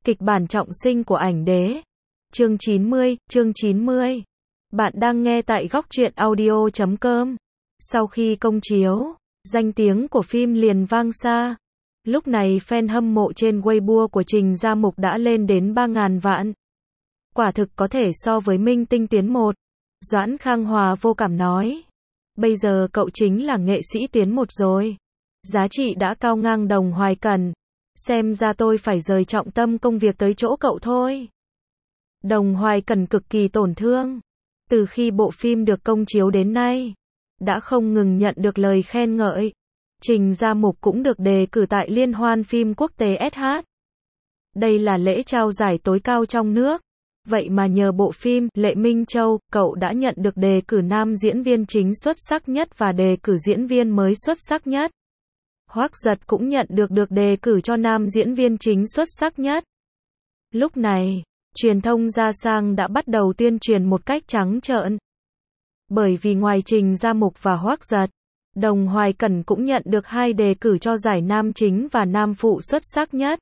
Kịch bản trọng sinh của ảnh đế. Chương 90. Bạn đang nghe tại góc truyện audio.com. Sau khi công chiếu, danh tiếng của phim liền vang xa. Lúc này fan hâm mộ trên Weibo của Trình Gia Mục đã lên đến 3.000 vạn. Quả thực có thể so với minh tinh tuyến 1. Doãn Khang Hòa vô cảm nói. Bây giờ cậu chính là nghệ sĩ tuyến 1 rồi. Giá trị đã cao ngang Đồng Hoài Cẩn. Xem ra tôi phải rời trọng tâm công việc tới chỗ cậu thôi. Đồng Hoài Cẩn cực kỳ tổn thương. Từ khi bộ phim được công chiếu đến nay, đã không ngừng nhận được lời khen ngợi. Trình Gia Mục cũng được đề cử tại Liên hoan phim quốc tế SH. Đây là lễ trao giải tối cao trong nước. Vậy mà nhờ bộ phim Lệ Minh Châu, cậu đã nhận được đề cử nam diễn viên chính xuất sắc nhất và đề cử diễn viên mới xuất sắc nhất. Hoắc Giật cũng nhận được đề cử cho nam diễn viên chính xuất sắc nhất. Lúc này, truyền thông Gia Sang đã bắt đầu tuyên truyền một cách trắng trợn. Bởi vì ngoài Trình Gia Mục và Hoắc Giật, Đồng Hoài Cẩn cũng nhận được 2 đề cử cho giải nam chính và nam phụ xuất sắc nhất.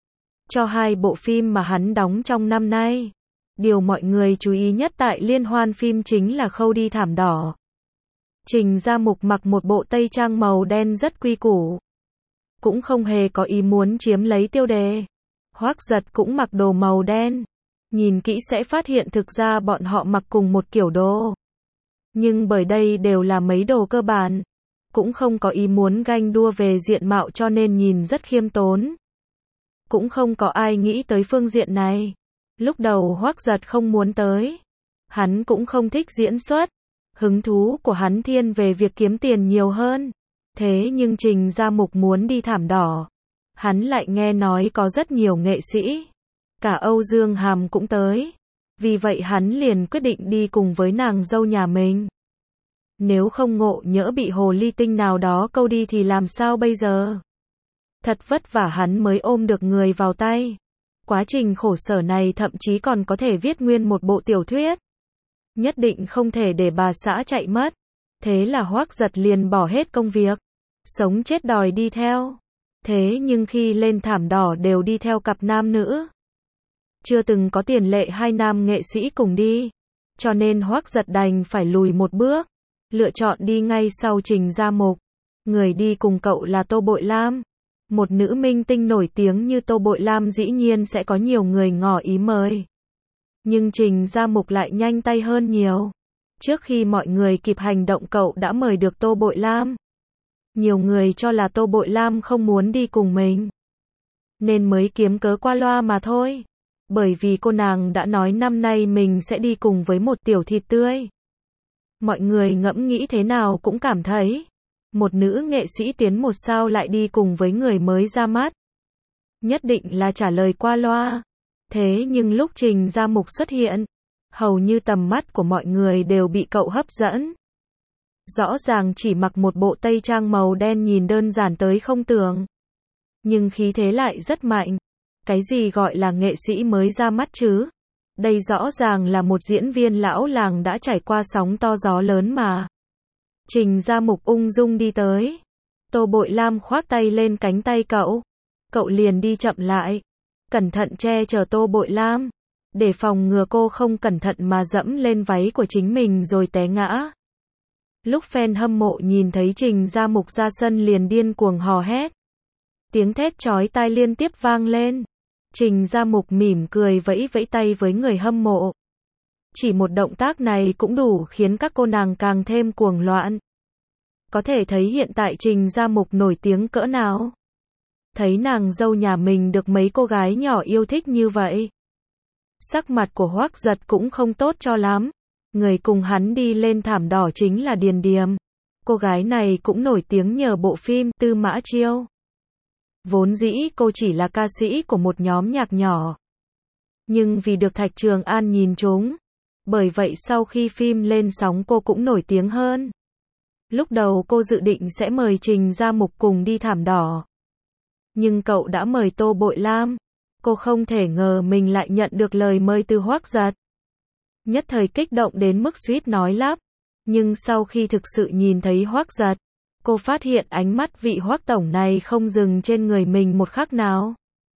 Cho 2 bộ phim mà hắn đóng trong năm nay. Điều mọi người chú ý nhất tại liên hoan phim chính là khâu đi thảm đỏ. Trình Gia Mục mặc một bộ tây trang màu đen rất quy củ. Cũng không hề có ý muốn chiếm lấy tiêu đề. Hoắc Giật cũng mặc đồ màu đen. Nhìn kỹ sẽ phát hiện thực ra bọn họ mặc cùng một kiểu đồ. Nhưng bởi đây đều là mấy đồ cơ bản. Cũng không có ý muốn ganh đua về diện mạo cho nên nhìn rất khiêm tốn. Cũng không có ai nghĩ tới phương diện này. Lúc đầu Hoắc Giật không muốn tới. Hắn cũng không thích diễn xuất. Hứng thú của hắn thiên về việc kiếm tiền nhiều hơn. Thế nhưng Trình Gia Mục muốn đi thảm đỏ. Hắn lại nghe nói có rất nhiều nghệ sĩ. Cả Âu Dương Hàm cũng tới. Vì vậy hắn liền quyết định đi cùng với nàng dâu nhà mình. Nếu không ngộ nhỡ bị hồ ly tinh nào đó câu đi thì làm sao bây giờ? Thật vất vả hắn mới ôm được người vào tay. Quá trình khổ sở này thậm chí còn có thể viết nguyên một bộ tiểu thuyết. Nhất định không thể để bà xã chạy mất. Thế là Hoắc Giật liền bỏ hết công việc. Sống chết đòi đi theo. Thế nhưng khi lên thảm đỏ đều đi theo cặp nam nữ. Chưa từng có tiền lệ 2 nam nghệ sĩ cùng đi. Cho nên Hoắc Giật đành phải lùi một bước. Lựa chọn đi ngay sau Trình Gia Mục. Người đi cùng cậu là Tô Bội Lam. Một nữ minh tinh nổi tiếng như Tô Bội Lam dĩ nhiên sẽ có nhiều người ngỏ ý mời. Nhưng Trình Gia Mục lại nhanh tay hơn nhiều. Trước khi mọi người kịp hành động cậu đã mời được Tô Bội Lam. Nhiều người cho là Tô Bội Lam không muốn đi cùng mình. Nên mới kiếm cớ qua loa mà thôi. Bởi vì cô nàng đã nói năm nay mình sẽ đi cùng với một tiểu thịt tươi. Mọi người ngẫm nghĩ thế nào cũng cảm thấy. Một nữ nghệ sĩ tuyến 1 sao lại đi cùng với người mới ra mắt. Nhất định là trả lời qua loa. Thế nhưng lúc Trình Gia Mục xuất hiện, hầu như tầm mắt của mọi người đều bị cậu hấp dẫn. Rõ ràng chỉ mặc một bộ tây trang màu đen nhìn đơn giản tới không tưởng. Nhưng khí thế lại rất mạnh. Cái gì gọi là nghệ sĩ mới ra mắt chứ? Đây rõ ràng là một diễn viên lão làng đã trải qua sóng to gió lớn mà. Trình Gia Mục ung dung đi tới. Tô Bội Lam khoác tay lên cánh tay cậu. Cậu liền đi chậm lại. Cẩn thận che chở Tô Bội Lam. Để phòng ngừa cô không cẩn thận mà dẫm lên váy của chính mình rồi té ngã. Lúc fan hâm mộ nhìn thấy Trình Gia Mục ra sân liền điên cuồng hò hét. Tiếng thét chói tai liên tiếp vang lên. Trình Gia Mục mỉm cười vẫy vẫy tay với người hâm mộ. Chỉ một động tác này cũng đủ khiến các cô nàng càng thêm cuồng loạn. Có thể thấy hiện tại Trình Gia Mục nổi tiếng cỡ nào. Thấy nàng dâu nhà mình được mấy cô gái nhỏ yêu thích như vậy. Sắc mặt của Hoắc Giật cũng không tốt cho lắm. Người cùng hắn đi lên thảm đỏ chính là Điền Điềm. Cô gái này cũng nổi tiếng nhờ bộ phim Tư Mã Chiêu. Vốn dĩ cô chỉ là ca sĩ của một nhóm nhạc nhỏ. Nhưng vì được Thạch Trường An nhìn trúng. Bởi vậy sau khi phim lên sóng cô cũng nổi tiếng hơn. Lúc đầu cô dự định sẽ mời Trình Gia Mục cùng đi thảm đỏ. Nhưng cậu đã mời Tô Bội Lam. Cô không thể ngờ mình lại nhận được lời mời từ Hoắc Giật. Nhất thời kích động đến mức suýt nói lắp. Nhưng sau khi thực sự nhìn thấy Hoắc Giật, cô phát hiện ánh mắt vị Hoắc tổng này không dừng trên người mình một khắc nào.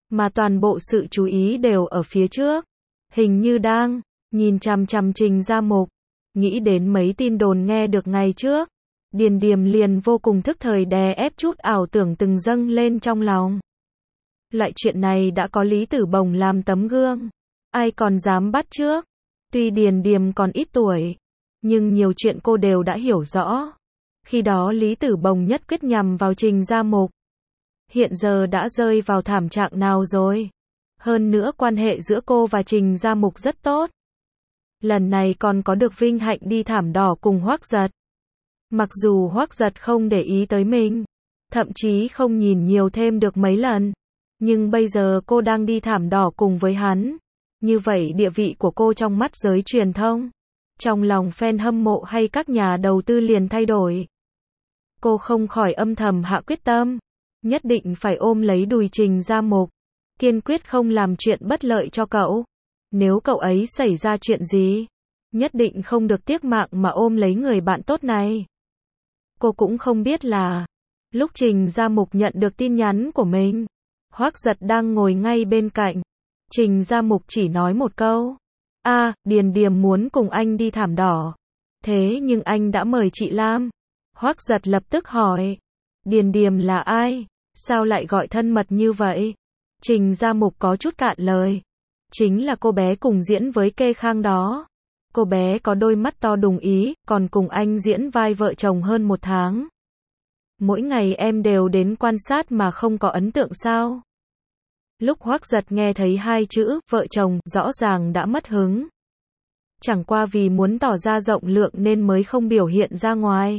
mà toàn bộ sự chú ý đều ở phía trước. Hình như đang nhìn chằm chằm Trình Gia Mục. Nghĩ đến mấy tin đồn nghe được ngày trước, Điền Điềm liền vô cùng thức thời đè ép chút ảo tưởng từng dâng lên trong lòng. Loại chuyện này đã có Lý Tử Bồng làm tấm gương, ai còn dám bắt chước. Tuy Điền Điềm còn ít tuổi, nhưng nhiều chuyện cô đều đã hiểu rõ. Khi đó Lý Tử Bồng nhất quyết nhằm vào Trình Gia Mục. Hiện giờ đã rơi vào thảm trạng nào rồi? Hơn nữa quan hệ giữa cô và Trình Gia Mục rất tốt. Lần này còn có được vinh hạnh đi thảm đỏ cùng Hoắc Giật. Mặc dù Hoắc Giật không để ý tới mình, thậm chí không nhìn nhiều thêm được mấy lần, nhưng bây giờ cô đang đi thảm đỏ cùng với hắn. Như vậy địa vị của cô trong mắt giới truyền thông, trong lòng fan hâm mộ hay các nhà đầu tư liền thay đổi. Cô không khỏi âm thầm hạ quyết tâm, nhất định phải ôm lấy đùi Trình Gia Mục, kiên quyết không làm chuyện bất lợi cho cậu. Nếu cậu ấy xảy ra chuyện gì, nhất định không được tiếc mạng mà ôm lấy người bạn tốt này. Cô cũng không biết là, lúc Trình Gia Mục nhận được tin nhắn của mình, Hoắc Giật đang ngồi ngay bên cạnh. Trình Gia Mục chỉ nói một câu, Điền Điềm muốn cùng anh đi thảm đỏ. Thế nhưng anh đã mời chị Lam. Hoắc Giật lập tức hỏi, Điền Điềm là ai? Sao lại gọi thân mật như vậy? Trình Gia Mục có chút cạn lời. Chính là cô bé cùng diễn với Kê Khang đó. Cô bé có đôi mắt to đùng ý, còn cùng anh diễn vai vợ chồng hơn 1 tháng. Mỗi ngày em đều đến quan sát mà không có ấn tượng sao? Lúc Hoắc Giật nghe thấy 2 chữ vợ chồng, rõ ràng đã mất hứng. Chẳng qua vì muốn tỏ ra rộng lượng nên mới không biểu hiện ra ngoài.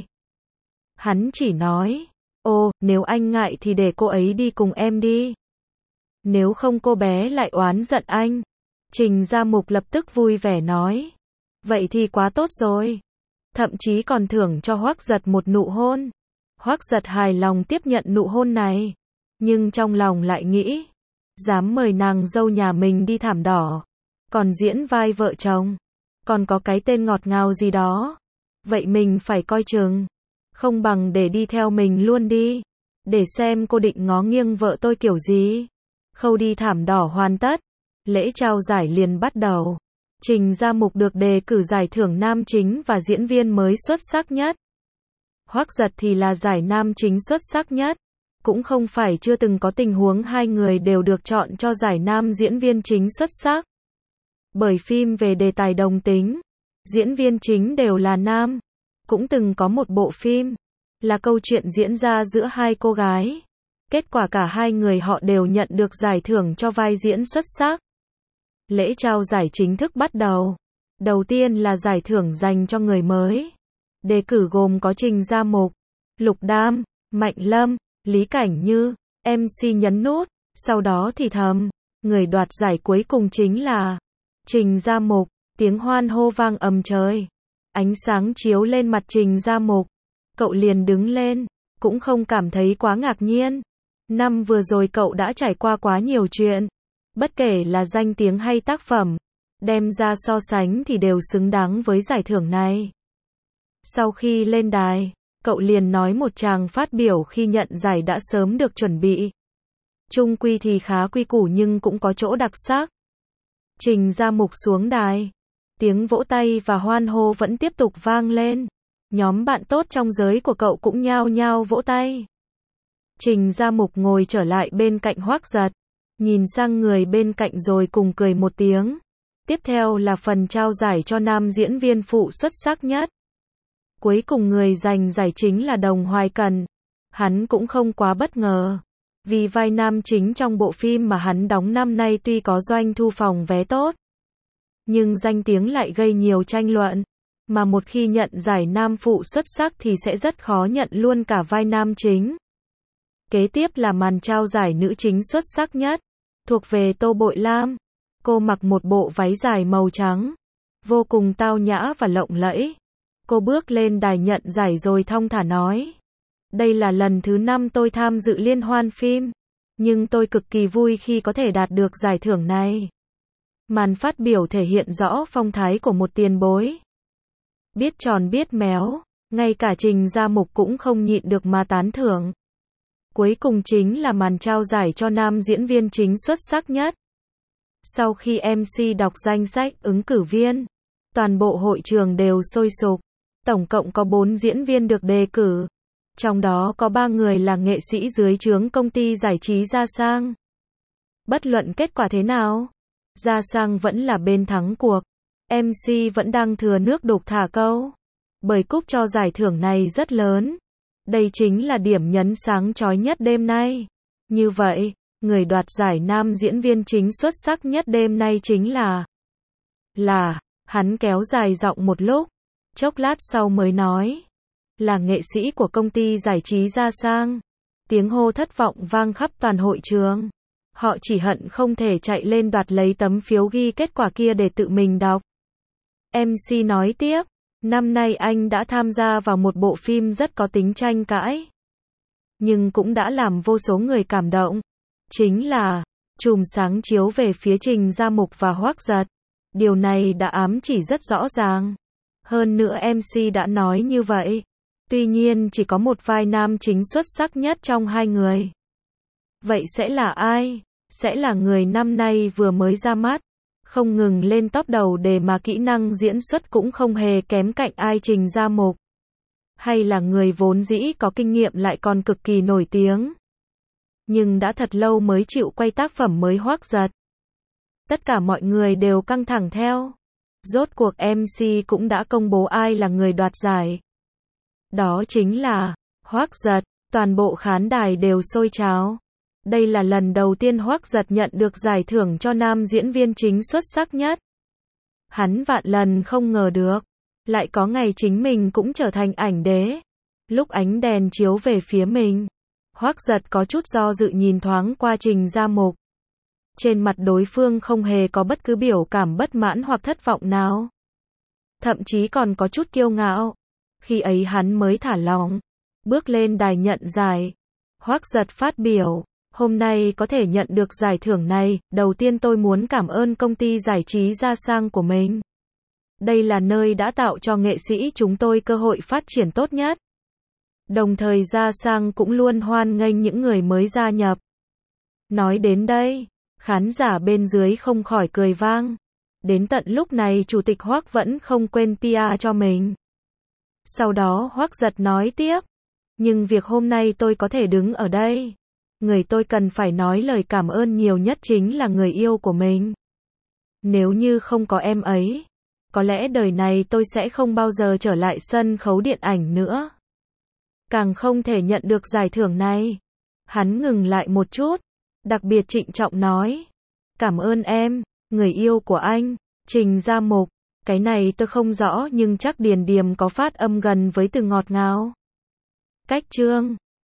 Hắn chỉ nói, nếu anh ngại thì để cô ấy đi cùng em đi. Nếu không cô bé lại oán giận anh. Trình Gia Mục lập tức vui vẻ nói, vậy thì quá tốt rồi. Thậm chí còn thưởng cho Hoắc Giật một nụ hôn. Hoắc Giật hài lòng tiếp nhận nụ hôn này, nhưng trong lòng lại nghĩ, dám mời nàng dâu nhà mình đi thảm đỏ, còn diễn vai vợ chồng, còn có cái tên ngọt ngào gì đó. Vậy mình phải coi chừng, không bằng để đi theo mình luôn đi, để xem cô định ngó nghiêng vợ tôi kiểu gì. Khâu đi thảm đỏ hoàn tất, lễ trao giải liền bắt đầu. Trình Gia Mục được đề cử giải thưởng nam chính và diễn viên mới xuất sắc nhất. Hoắc Giật thì là giải nam chính xuất sắc nhất. Cũng không phải chưa từng có tình huống hai người đều được chọn cho giải nam diễn viên chính xuất sắc. Bởi phim về đề tài đồng tính, diễn viên chính đều là nam. Cũng từng có một bộ phim, là câu chuyện diễn ra giữa 2 cô gái. Kết quả cả 2 người họ đều nhận được giải thưởng cho vai diễn xuất sắc. Lễ trao giải chính thức bắt đầu. Đầu tiên là giải thưởng dành cho người mới. Đề cử gồm có Trình Gia Mục, Lục Đam, Mạnh Lâm, Lý Cảnh Như. MC nhấn nút, sau đó thì thầm, người đoạt giải cuối cùng chính là Trình Gia Mục. Tiếng hoan hô vang ầm trời. Ánh sáng chiếu lên mặt Trình Gia Mục. Cậu liền đứng lên, cũng không cảm thấy quá ngạc nhiên. Năm vừa rồi cậu đã trải qua quá nhiều chuyện. Bất kể là danh tiếng hay tác phẩm, đem ra so sánh thì đều xứng đáng với giải thưởng này. Sau khi lên đài, cậu liền nói một tràng phát biểu khi nhận giải đã sớm được chuẩn bị. Chung quy thì khá quy củ nhưng cũng có chỗ đặc sắc. Trình Gia Mục xuống đài. Tiếng vỗ tay và hoan hô vẫn tiếp tục vang lên. Nhóm bạn tốt trong giới của cậu cũng nhao nhao vỗ tay. Trình Gia Mục ngồi trở lại bên cạnh Hoắc Giật, nhìn sang người bên cạnh rồi cùng cười một tiếng. Tiếp theo là phần trao giải cho nam diễn viên phụ xuất sắc nhất. Cuối cùng người giành giải chính là Đồng Hoài Cần. Hắn cũng không quá bất ngờ, vì vai nam chính trong bộ phim mà hắn đóng năm nay tuy có doanh thu phòng vé tốt, nhưng danh tiếng lại gây nhiều tranh luận. Mà một khi nhận giải nam phụ xuất sắc thì sẽ rất khó nhận luôn cả vai nam chính. Kế tiếp là màn trao giải nữ chính xuất sắc nhất, thuộc về Tô Bội Lam. Cô mặc một bộ váy dài màu trắng, vô cùng tao nhã và lộng lẫy. Cô bước lên đài nhận giải rồi thong thả nói, đây là lần thứ 5 tôi tham dự liên hoan phim, nhưng tôi cực kỳ vui khi có thể đạt được giải thưởng này. Màn phát biểu thể hiện rõ phong thái của một tiền bối. Biết tròn biết méo, ngay cả Trình Gia Mục cũng không nhịn được mà tán thưởng. Cuối cùng chính là màn trao giải cho nam diễn viên chính xuất sắc nhất. Sau khi MC đọc danh sách ứng cử viên, toàn bộ hội trường đều sôi sục. Tổng cộng có 4 diễn viên được đề cử. Trong đó có 3 người là nghệ sĩ dưới trướng công ty giải trí Gia Sang. Bất luận kết quả thế nào, Gia Sang vẫn là bên thắng cuộc. MC vẫn đang thừa nước đục thả câu. Bởi cúp cho giải thưởng này rất lớn. Đây chính là điểm nhấn sáng chói nhất đêm nay. Như vậy, người đoạt giải nam diễn viên chính xuất sắc nhất đêm nay chính là, hắn kéo dài giọng một lúc, chốc lát sau mới nói, là nghệ sĩ của công ty giải trí Gia Sang. Tiếng hô thất vọng vang khắp toàn hội trường. Họ chỉ hận không thể chạy lên đoạt lấy tấm phiếu ghi kết quả kia để tự mình đọc. MC nói tiếp, năm nay anh đã tham gia vào một bộ phim rất có tính tranh cãi, nhưng cũng đã làm vô số người cảm động. Chính là chùm sáng chiếu về phía Trình Gia Mục và Hoắc Giật. Điều này đã ám chỉ rất rõ ràng. Hơn nữa MC đã nói như vậy. Tuy nhiên chỉ có một vai nam chính xuất sắc nhất trong hai người. Vậy sẽ là ai? Sẽ là người năm nay vừa mới ra mắt, không ngừng lên top đầu đề mà kỹ năng diễn xuất cũng không hề kém cạnh ai Trình Gia Mục. Hay là người vốn dĩ có kinh nghiệm lại còn cực kỳ nổi tiếng, nhưng đã thật lâu mới chịu quay tác phẩm mới Hoắc Giật. Tất cả mọi người đều căng thẳng theo. Rốt cuộc MC cũng đã công bố ai là người đoạt giải. Đó chính là Hoắc Giật. Toàn bộ khán đài đều sôi trào. Đây là lần đầu tiên Hoắc Giật nhận được giải thưởng cho nam diễn viên chính xuất sắc nhất. Hắn vạn lần không ngờ được, lại có ngày chính mình cũng trở thành ảnh đế. Lúc ánh đèn chiếu về phía mình, Hoắc Giật có chút do dự nhìn thoáng qua Trình Gia Mục. Trên mặt đối phương không hề có bất cứ biểu cảm bất mãn hoặc thất vọng nào. Thậm chí còn có chút kiêu ngạo. Khi ấy hắn mới thả lỏng, bước lên đài nhận giải. Hoắc Giật phát biểu, hôm nay có thể nhận được giải thưởng này, đầu tiên tôi muốn cảm ơn công ty giải trí Gia Sang của mình. Đây là nơi đã tạo cho nghệ sĩ chúng tôi cơ hội phát triển tốt nhất. Đồng thời Gia Sang cũng luôn hoan nghênh những người mới gia nhập. Nói đến đây, khán giả bên dưới không khỏi cười vang. Đến tận lúc này Chủ tịch Hoắc vẫn không quên PR cho mình. Sau đó Hoắc Giật nói tiếp, nhưng việc hôm nay tôi có thể đứng ở đây, người tôi cần phải nói lời cảm ơn nhiều nhất chính là người yêu của mình. Nếu như không có em ấy, có lẽ đời này tôi sẽ không bao giờ trở lại sân khấu điện ảnh nữa. Càng không thể nhận được giải thưởng này. Hắn ngừng lại một chút, đặc biệt trịnh trọng nói, cảm ơn em, người yêu của anh, Trình Gia Mục. Cái này tôi không rõ nhưng chắc Điền Điềm có phát âm gần với từ ngọt ngào. Cách chương